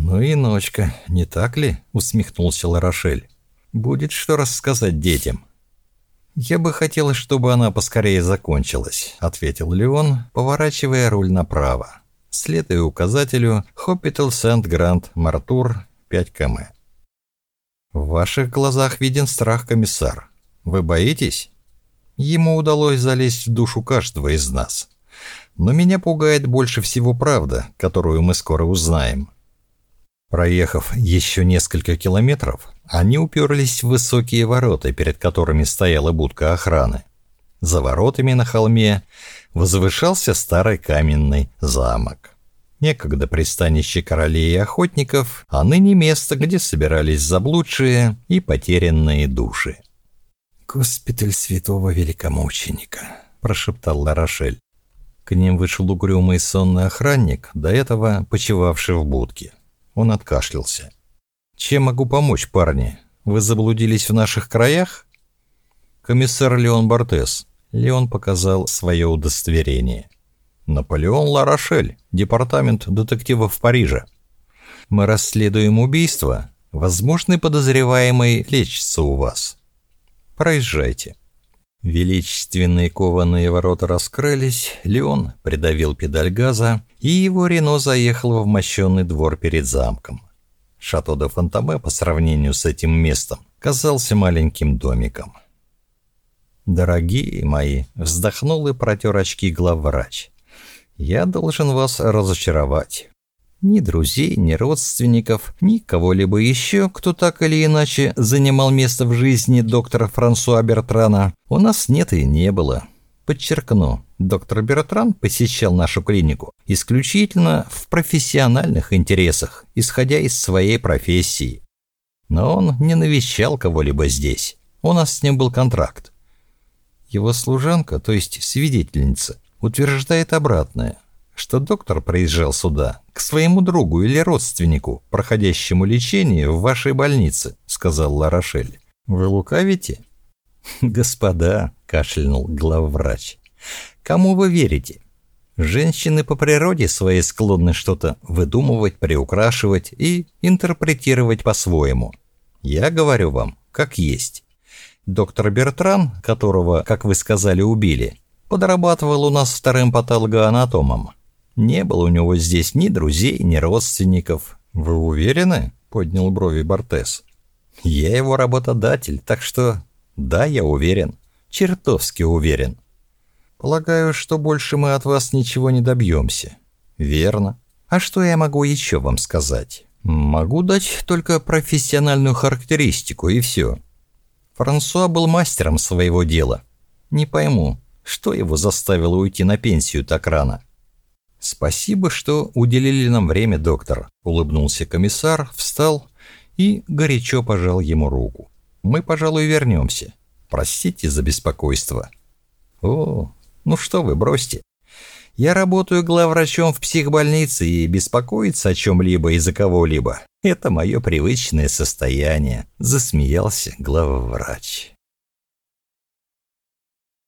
«Ну и ночка, не так ли?» — усмехнулся Ларошель. «Будет что рассказать детям». «Я бы хотел, чтобы она поскорее закончилась», — ответил Леон, поворачивая руль направо, следуя указателю «Хоппитал Сент-Гранд-Мартур, 5 км». «В ваших глазах виден страх, комиссар. Вы боитесь?» Ему удалось залезть в душу каждого из нас. Но меня пугает больше всего правда, которую мы скоро узнаем. Проехав еще несколько километров, они уперлись в высокие ворота, перед которыми стояла будка охраны. За воротами на холме возвышался старый каменный замок. Некогда пристанище королей и охотников, а ныне место, где собирались заблудшие и потерянные души. «Госпиталь святого великомученика», — прошептал Ларошель. К ним вышел угрюмый сонный охранник, до этого почивавший в будке. Он откашлялся. «Чем могу помочь, парни? Вы заблудились в наших краях?» «Комиссар Леон Бортес». Леон показал свое удостоверение. «Наполеон Ларошель, департамент детективов Парижа. Мы расследуем убийство. Возможный подозреваемый лечится у вас. Проезжайте». Величественные кованые ворота раскрылись, Леон придавил педаль газа, и его Рено заехал в мощенный двор перед замком. Шато де Фонтабе по сравнению с этим местом казался маленьким домиком. «Дорогие мои», — вздохнул и протер очки главврач, — «я должен вас разочаровать. Ни друзей, ни родственников, ни кого-либо еще, кто так или иначе занимал место в жизни доктора Франсуа Бертрана, у нас нет и не было. Подчеркну, доктор Бертран посещал нашу клинику исключительно в профессиональных интересах, исходя из своей профессии. Но он не навещал кого-либо здесь. У нас с ним был контракт. Его служанка, то есть свидетельница, утверждает обратное, что доктор приезжал сюда к своему другу или родственнику, проходящему лечение в вашей больнице», — сказал Ларошель. «Вы лукавите?» «Господа», — кашлянул главврач, — «кому вы верите? Женщины по природе своей склонны что-то выдумывать, приукрашивать и интерпретировать по-своему. Я говорю вам, как есть. Доктор Бертран, которого, как вы сказали, убили, подрабатывал у нас вторым патологоанатомом. Не было у него здесь ни друзей, ни родственников». «Вы уверены?» — поднял брови Бортес. «Я его работодатель, так что да, я уверен, чертовски уверен». «Полагаю, что больше мы от вас ничего не добьемся». «Верно. А что я могу еще вам сказать?» «Могу дать только профессиональную характеристику, и все. Франсуа был мастером своего дела. Не пойму, что его заставило уйти на пенсию так рано». «Спасибо, что уделили нам время, доктор», — улыбнулся комиссар, встал и горячо пожал ему руку. «Мы, пожалуй, вернемся. Простите за беспокойство». «О, ну что вы, бросьте. Я работаю главврачом в психбольнице, и беспокоиться о чем-либо из-за кого-либо — это мое привычное состояние», — засмеялся главврач.